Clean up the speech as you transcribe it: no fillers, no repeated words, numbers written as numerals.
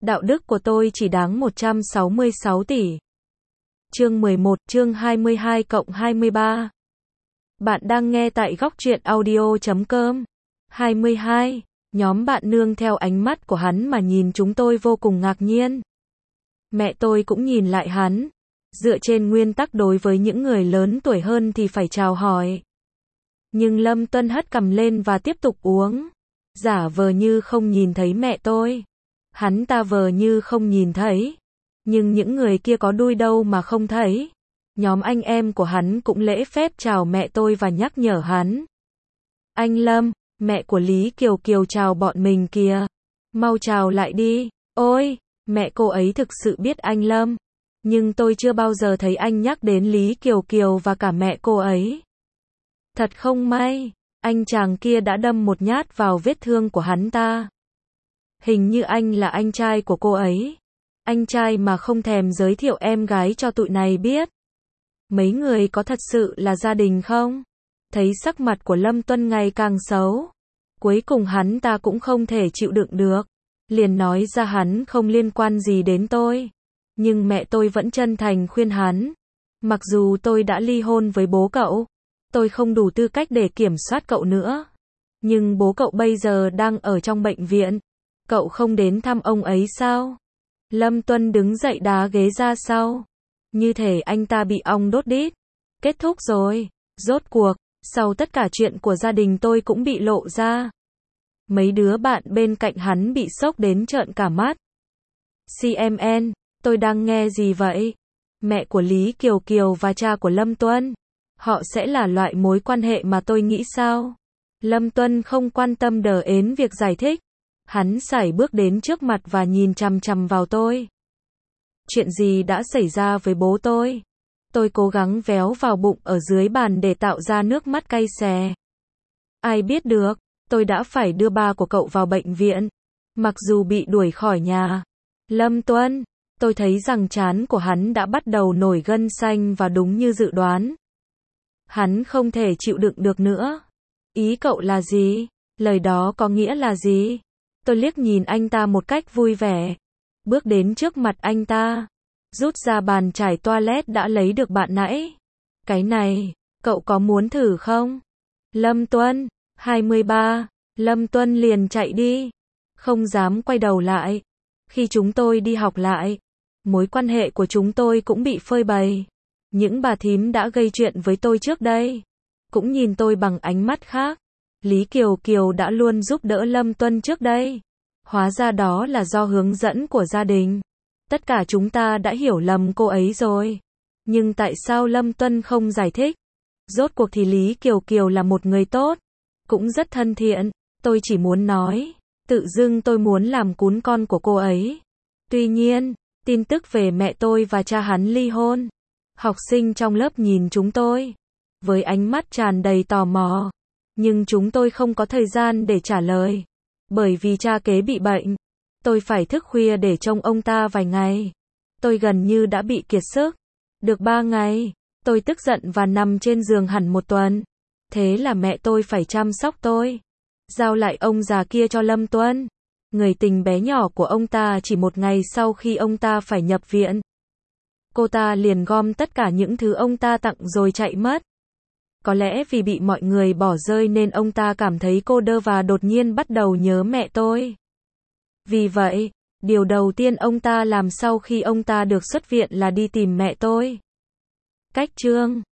Đạo đức của tôi chỉ đáng 166 tỷ. Chương 11, chương 22+23. Bạn đang nghe tại góc truyện audio.com. 22. Nhóm bạn nương theo ánh mắt của hắn mà nhìn chúng tôi vô cùng ngạc nhiên. Mẹ tôi cũng nhìn lại hắn. Dựa trên nguyên tắc đối với những người lớn tuổi hơn thì phải chào hỏi. Nhưng Lâm Tuân hất cằm lên và tiếp tục uống. Giả vờ như không nhìn thấy mẹ tôi. Hắn ta vờ như không nhìn thấy. Nhưng những người kia có đuôi đâu mà không thấy. Nhóm anh em của hắn cũng lễ phép chào mẹ tôi và nhắc nhở hắn. Anh Lâm, mẹ của Lý Kiều Kiều chào bọn mình kìa. Mau chào lại đi. Ôi, mẹ cô ấy thực sự biết anh Lâm. Nhưng tôi chưa bao giờ thấy anh nhắc đến Lý Kiều Kiều và cả mẹ cô ấy. Thật không may, anh chàng kia đã đâm một nhát vào vết thương của hắn ta. Hình như anh là anh trai của cô ấy. Anh trai mà không thèm giới thiệu em gái cho tụi này biết. Mấy người có thật sự là gia đình không? Thấy sắc mặt của Lâm Tuân ngày càng xấu. Cuối cùng hắn ta cũng không thể chịu đựng được. Liền nói ra hắn không liên quan gì đến tôi. Nhưng mẹ tôi vẫn chân thành khuyên hắn. Mặc dù tôi đã ly hôn với bố cậu, tôi không đủ tư cách để kiểm soát cậu nữa. Nhưng bố cậu bây giờ đang ở trong bệnh viện. Cậu không đến thăm ông ấy sao? Lâm Tuân đứng dậy đá ghế ra sau. Như thể anh ta bị ong đốt đít. Kết thúc rồi. Rốt cuộc, sau tất cả chuyện của gia đình tôi cũng bị lộ ra. Mấy đứa bạn bên cạnh hắn bị sốc đến trợn cả mắt. CMN, tôi đang nghe gì vậy? Mẹ của Lý Kiều Kiều và cha của Lâm Tuân. Họ sẽ là loại mối quan hệ mà tôi nghĩ sao? Lâm Tuân không quan tâm đờ ến việc giải thích. Hắn sải bước đến trước mặt và nhìn chằm chằm vào tôi. Chuyện gì đã xảy ra với bố tôi? Tôi cố gắng véo vào bụng ở dưới bàn để tạo ra nước mắt cay xè. Ai biết được, tôi đã phải đưa ba của cậu vào bệnh viện. Mặc dù bị đuổi khỏi nhà. Lâm Tuân, tôi thấy rằng trán của hắn đã bắt đầu nổi gân xanh và đúng như dự đoán. Hắn không thể chịu đựng được nữa. Ý cậu là gì? Lời đó có nghĩa là gì? Tôi liếc nhìn anh ta một cách vui vẻ. Bước đến trước mặt anh ta. Rút ra bàn chải toilet đã lấy được bạn nãy. Cái này, cậu có muốn thử không? Lâm Tuân, 23. Lâm Tuân liền chạy đi. Không dám quay đầu lại. Khi chúng tôi đi học lại, mối quan hệ của chúng tôi cũng bị phơi bày. Những bà thím đã gây chuyện với tôi trước đây cũng nhìn tôi bằng ánh mắt khác. Lý Kiều Kiều đã luôn giúp đỡ Lâm Tuân trước đây. Hóa ra đó là do hướng dẫn của gia đình. Tất cả chúng ta đã hiểu lầm cô ấy rồi. Nhưng tại sao Lâm Tuân không giải thích? Rốt cuộc thì Lý Kiều Kiều là một người tốt, cũng rất thân thiện. Tôi chỉ muốn nói, tự dưng tôi muốn làm cún con của cô ấy. Tuy nhiên, tin tức về mẹ tôi và cha hắn ly hôn. Học sinh trong lớp nhìn chúng tôi với ánh mắt tràn đầy tò mò. Nhưng chúng tôi không có thời gian để trả lời. Bởi vì cha kế bị bệnh. Tôi phải thức khuya để trông ông ta vài ngày. Tôi gần như đã bị kiệt sức. Được 3 ngày, tôi tức giận và nằm trên giường hẳn một tuần. Thế là mẹ tôi phải chăm sóc tôi. Giao lại ông già kia cho Lâm Tuân. Người tình bé nhỏ của ông ta chỉ một ngày sau khi ông ta phải nhập viện. Cô ta liền gom tất cả những thứ ông ta tặng rồi chạy mất. Có lẽ vì bị mọi người bỏ rơi nên ông ta cảm thấy cô đơn và đột nhiên bắt đầu nhớ mẹ tôi. Vì vậy, điều đầu tiên ông ta làm sau khi ông ta được xuất viện là đi tìm mẹ tôi. Cách chương